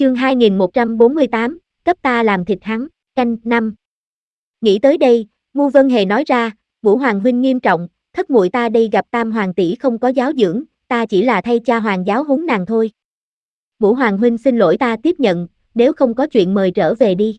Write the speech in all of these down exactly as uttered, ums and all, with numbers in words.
Chương hai nghìn một trăm bốn mươi tám, cấp ta làm thịt hắn, canh năm. Nghĩ tới đây, Ngu Vân Hề nói ra, Ngũ Hoàng huynh nghiêm trọng, thất muội ta đây gặp Tam Hoàng tỷ không có giáo dưỡng, ta chỉ là thay cha hoàng giáo huấn nàng thôi. Ngũ Hoàng huynh xin lỗi, ta tiếp nhận, nếu không có chuyện mời trở về đi.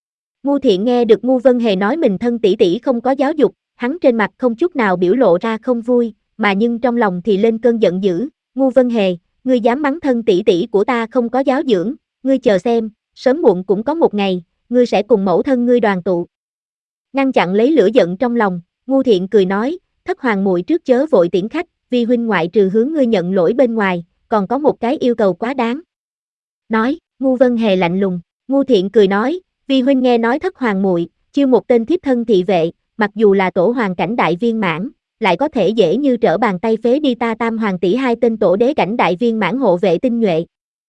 Ngu Thiện nghe được Ngu Vân Hề nói mình thân tỷ tỷ không có giáo dục, hắn trên mặt không chút nào biểu lộ ra không vui, mà nhưng trong lòng thì lên cơn giận dữ. Ngu Vân Hề, ngươi dám mắng thân tỷ tỷ của ta không có giáo dưỡng, ngươi chờ xem, sớm muộn cũng có một ngày, ngươi sẽ cùng mẫu thân ngươi đoàn tụ. Ngăn chặn lấy lửa giận trong lòng, Ngu Thiện cười nói, thất hoàng muội trước chớ vội tiễn khách, vi huynh ngoại trừ hướng ngươi nhận lỗi bên ngoài, còn có một cái yêu cầu quá đáng. Nói, Ngu Vân Hề lạnh lùng, Ngu Thiện cười nói, vi huynh nghe nói thất hoàng muội chiêu một tên thiếp thân thị vệ, mặc dù là tổ hoàng cảnh đại viên mãn, lại có thể dễ như trở bàn tay phế đi ta Tam Hoàng tỷ hai tên tổ đế cảnh đại viên mãn hộ vệ tinh nhuệ.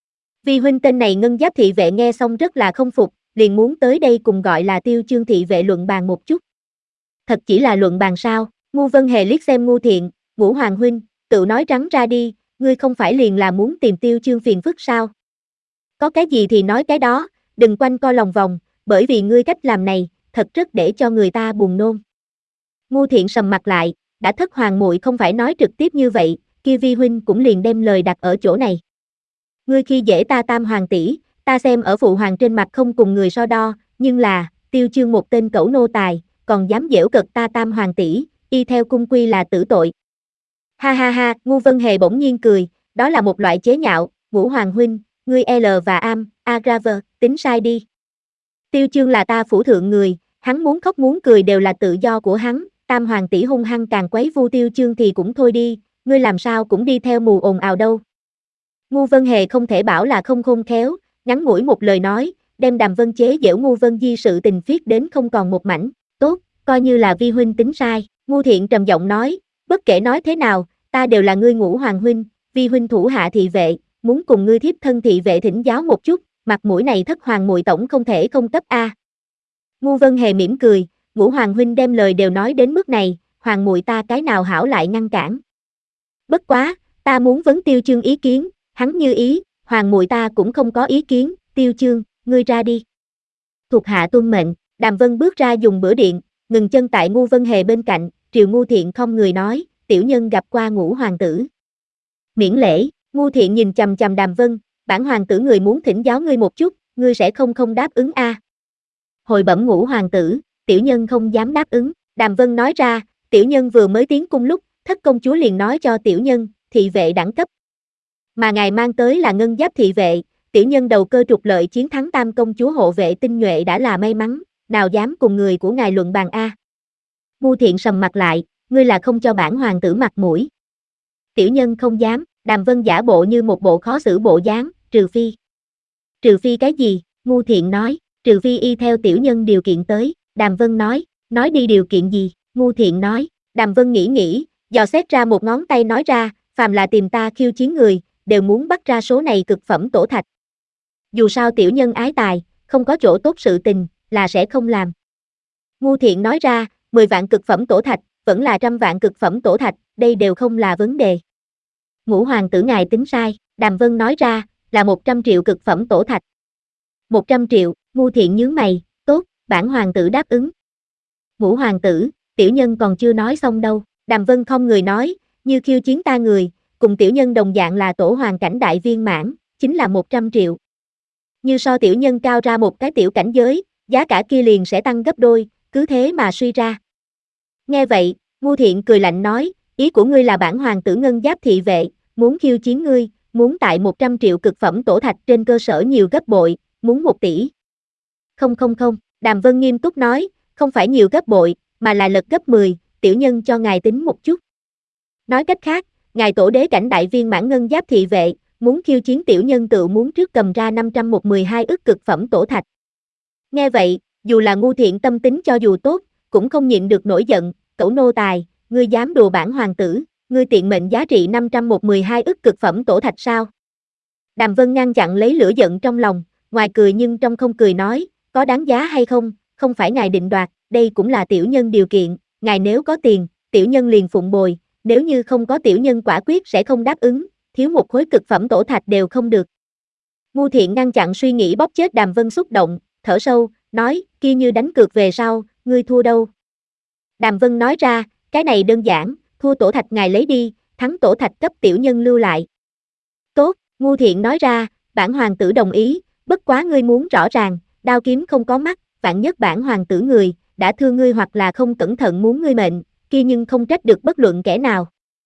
Vi huynh tên này ngân giáp thị vệ nghe xong rất là không phục, liền muốn tới đây cùng gọi là Tiêu Chương thị vệ luận bàn một chút. Thật chỉ là luận bàn sao? Ngu Vân Hề liếc xem Ngu Thiện, Ngũ Hoàng huynh, tự nói trắng ra đi, ngươi không phải liền là muốn tìm Tiêu Chương phiền phức sao? Có cái gì thì nói cái đó, đừng quanh co lòng vòng, bởi vì ngươi cách làm này, thật rất để cho người ta buồn nôn. Ngu Thiện sầm mặt lại, đã thất hoàng muội không phải nói trực tiếp như vậy, kia vi huynh cũng liền đem lời đặt ở chỗ này. Ngươi khi dễ ta Tam Hoàng tỷ, ta xem ở phụ hoàng trên mặt không cùng người so đo, nhưng là, Tiêu Chương một tên cẩu nô tài, còn dám giễu cợt ta Tam Hoàng tỷ, y theo cung quy là tử tội. Ha ha ha, Ngu Vân Hề bỗng nhiên cười, đó là một loại chế nhạo, Ngũ Hoàng huynh, ngươi L và am, Agraver, tính sai đi. Tiêu Chương là ta phủ thượng người, hắn muốn khóc muốn cười đều là tự do của hắn, Tam Hoàng tỷ hung hăng càng quấy vu Tiêu Chương thì cũng thôi đi, ngươi làm sao cũng đi theo mù ồn ào đâu. Ngu Vân Hề không thể bảo là không khôn khéo, ngắn ngủi một lời nói, đem Đàm Vân chế giễu Ngu Vân Di sự tình viết đến không còn một mảnh, tốt, coi như là vi huynh tính sai. Ngu Thiện trầm giọng nói, bất kể nói thế nào, ta đều là ngươi Ngũ Hoàng huynh, vi huynh thủ hạ thị vệ, muốn cùng ngươi thiếp thân thị vệ thỉnh giáo một chút, mặt mũi này thất hoàng muội tổng không thể không cấp a. Ngu Vân Hề mỉm cười, Ngũ Hoàng huynh đem lời đều nói đến mức này, hoàng muội ta cái nào hảo lại ngăn cản. Bất quá, ta muốn vấn Tiêu Chương ý kiến, hắn như ý, hoàng muội ta cũng không có ý kiến, Tiêu Chương, ngươi ra đi. Thuộc hạ tuân mệnh, Đàm Vân bước ra dùng bữa điện, ngừng chân tại Ngu Vân Hề bên cạnh, triều Ngu Thiện không người nói, tiểu nhân gặp qua Ngũ hoàng tử. Miễn lễ, Ngu Thiện nhìn chằm chằm Đàm Vân, bản hoàng tử người muốn thỉnh giáo ngươi một chút, ngươi sẽ không không đáp ứng a? Hồi bẩm Ngũ hoàng tử, tiểu nhân không dám đáp ứng, Đàm Vân nói ra, tiểu nhân vừa mới tiến cung lúc, thất công chúa liền nói cho tiểu nhân, thị vệ đẳng cấp. Mà ngài mang tới là ngân giáp thị vệ, tiểu nhân đầu cơ trục lợi chiến thắng Tam công chúa hộ vệ tinh nhuệ đã là may mắn, nào dám cùng người của ngài luận bàn a? Ngu Thiện sầm mặt lại, ngươi là không cho bản hoàng tử mặt mũi. Tiểu nhân không dám, Đàm Vân giả bộ như một bộ khó xử bộ dáng, trừ phi. Trừ phi cái gì? Ngu Thiện nói, trừ phi y theo tiểu nhân điều kiện tới, Đàm Vân nói, nói đi điều kiện gì? Ngu Thiện nói, Đàm Vân nghĩ nghĩ, dò xét ra một ngón tay nói ra, phàm là tìm ta khiêu chiến người, đều muốn bắt ra số này cực phẩm tổ thạch. Dù sao tiểu nhân ái tài, không có chỗ tốt sự tình, là sẽ không làm. Ngu Thiện nói ra, mười vạn cực phẩm tổ thạch, vẫn là trăm vạn cực phẩm tổ thạch, đây đều không là vấn đề. Ngũ hoàng tử ngài tính sai, Đàm Vân nói ra, là một trăm triệu cực phẩm tổ thạch. một trăm triệu, Ngu Thiện nhướng mày, tốt, bản hoàng tử đáp ứng. Ngũ hoàng tử, tiểu nhân còn chưa nói xong đâu, Đàm Vân không người nói, như khiêu chiến ta người, cùng tiểu nhân đồng dạng là tổ hoàng cảnh đại viên mãn, chính là một trăm triệu. Như so tiểu nhân cao ra một cái tiểu cảnh giới, giá cả kia liền sẽ tăng gấp đôi, cứ thế mà suy ra. Nghe vậy, Ngu Thiện cười lạnh nói, ý của ngươi là bản hoàng tử ngân giáp thị vệ, muốn khiêu chiến ngươi, muốn tại một trăm triệu cực phẩm tổ thạch trên cơ sở nhiều gấp bội, muốn một tỷ. Không không không, Đàm Vân nghiêm túc nói, không phải nhiều gấp bội, mà là lật gấp mười, tiểu nhân cho ngài tính một chút. Nói cách khác, ngài tổ đế cảnh đại viên mãn ngân giáp thị vệ, muốn khiêu chiến tiểu nhân tự muốn trước cầm ra năm trăm một mươi hai ức cực phẩm tổ thạch. Nghe vậy, dù là Ngu Thiện tâm tính cho dù tốt, cũng không nhịn được nổi giận, cẩu nô tài, ngươi dám đùa bản hoàng tử, ngươi tiện mệnh giá trị năm trăm một mươi hai ức cực phẩm tổ thạch sao? Đàm Vân ngăn chặn lấy lửa giận trong lòng, ngoài cười nhưng trong không cười nói, có đáng giá hay không, không phải ngài định đoạt, đây cũng là tiểu nhân điều kiện, ngài nếu có tiền, tiểu nhân liền phụng bồi, nếu như không có tiểu nhân quả quyết sẽ không đáp ứng, thiếu một khối cực phẩm tổ thạch đều không được. Ngu Thiện ngăn chặn suy nghĩ bóp chết Đàm Vân xúc động, thở sâu, nói, kia như đánh cược về sau, ngươi thua đâu? Đàm Vân nói ra, cái này đơn giản, thua tổ thạch ngài lấy đi, thắng tổ thạch cấp tiểu nhân lưu lại. Tốt, Ngu Thiện nói ra, bản hoàng tử đồng ý, bất quá ngươi muốn rõ ràng, đao kiếm không có mắt, vạn nhất bản hoàng tử người, đã thương ngươi hoặc là không cẩn thận muốn ngươi mệnh, kia nhưng không trách được bất luận kẻ nào.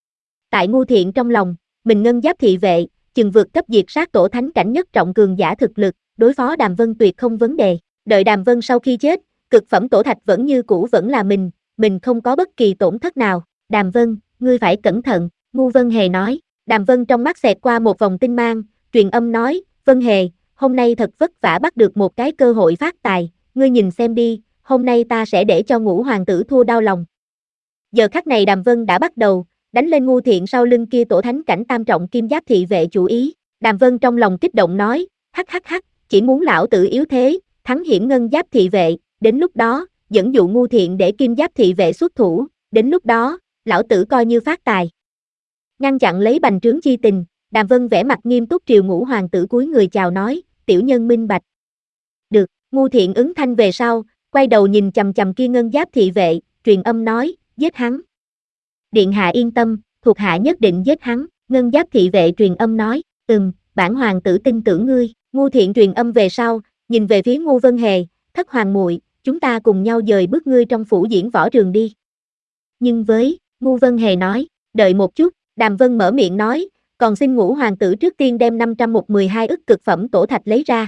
Tại Ngu Thiện trong lòng, mình ngân giáp thị vệ, chừng vượt cấp diệt sát tổ thánh cảnh nhất trọng cường giả thực lực, đối phó Đàm Vân tuyệt không vấn đề. Đợi Đàm Vân sau khi chết, cực phẩm tổ thạch vẫn như cũ vẫn là mình, mình không có bất kỳ tổn thất nào. Đàm Vân, ngươi phải cẩn thận, Ngu Vân Hề nói. Đàm Vân trong mắt xẹt qua một vòng tinh mang, truyền âm nói, Vân Hề, hôm nay thật vất vả bắt được một cái cơ hội phát tài, ngươi nhìn xem đi, hôm nay ta sẽ để cho Ngũ hoàng tử thua đau lòng. Giờ khắc này Đàm Vân đã bắt đầu, đánh lên Ngu Thiện sau lưng kia tổ thánh cảnh tam trọng kim giáp thị vệ chủ ý. Đàm Vân trong lòng kích động nói, hắc hắc hắc, chỉ muốn lão tử yếu thế, thắng hiển ngân giáp thị vệ, đến lúc đó, dẫn dụ Ngu Thiện để kim giáp thị vệ xuất thủ, đến lúc đó, lão tử coi như phát tài. Ngăn chặn lấy bành trướng chi tình, Đàm Vân vẻ mặt nghiêm túc triều Ngũ hoàng tử cúi người chào nói, tiểu nhân minh bạch. Được, Ngu Thiện ứng thanh về sau, quay đầu nhìn chằm chằm kia ngân giáp thị vệ, truyền âm nói, giết hắn. Điện hạ yên tâm, thuộc hạ nhất định giết hắn, ngân giáp thị vệ truyền âm nói, ừm, bản hoàng tử tin tưởng ngươi. Ngu Thiện truyền âm về sau, nhìn về phía Ngu Vân Hề, thất hoàng muội, chúng ta cùng nhau dời bước ngươi trong phủ diễn võ trường đi. Nhưng với, Ngu Vân Hề nói, đợi một chút, Đàm Vân mở miệng nói, còn xin Ngũ hoàng tử trước tiên đem năm trăm một mươi hai ức cực phẩm tổ thạch lấy ra.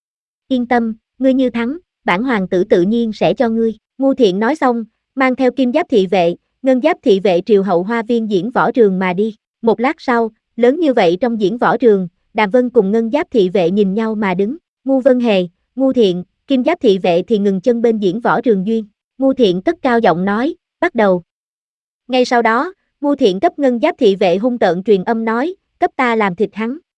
Yên tâm, ngươi như thắng, bản hoàng tử tự nhiên sẽ cho ngươi. Ngu Thiện nói xong, mang theo kim giáp thị vệ, ngân giáp thị vệ triều hậu hoa viên diễn võ trường mà đi. Một lát sau, lớn như vậy trong diễn võ trường, Đàm Vân cùng ngân giáp thị vệ nhìn nhau mà đứng. Ngu Vân Hề, Ngu Thiện, kim giáp thị vệ thì ngừng chân bên diễn võ trường duyên. Ngu Thiện cất cao giọng nói, bắt đầu. Ngay sau đó, Ngu Thiện cấp ngân giáp thị vệ hung tợn truyền âm nói, cấp ta làm thịt hắn.